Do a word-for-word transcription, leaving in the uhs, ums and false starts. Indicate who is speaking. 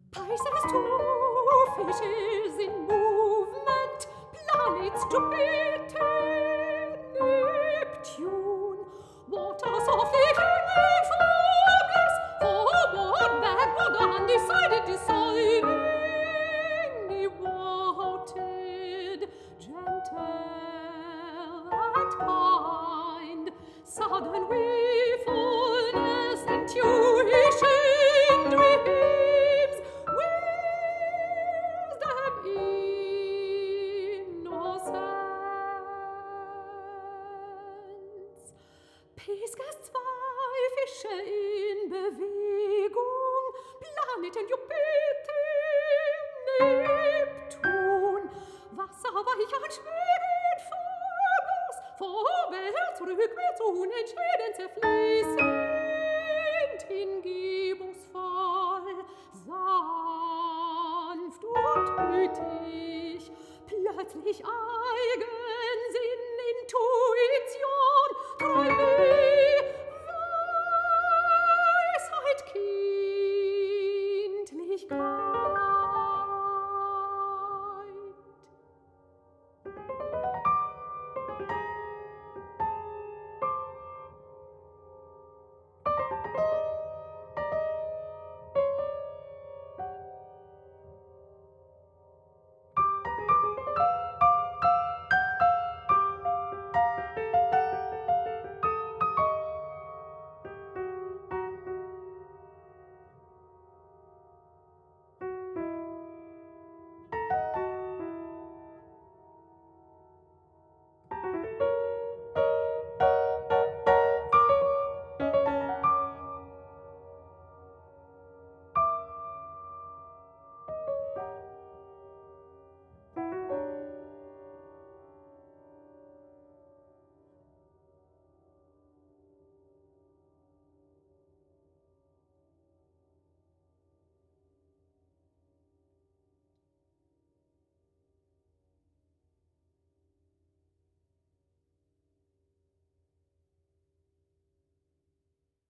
Speaker 1: Pisces two fishes in movement, planets Jupiter, Neptune, water softly flowing, formless, forward, backward, undecided, dissolving, devoted, gentle, and kind, sudden willfulness, intuition, dreams, wisdom, innocence. Pisces zwei Fische in Bewegung, Planeten Jupiter, Neptun, wasserweich und schwebend, formlos, vorwärts, rückwärts, unentschieden, zerfließend, hingebungsvoll, sanft und gütig, plötzlich eigen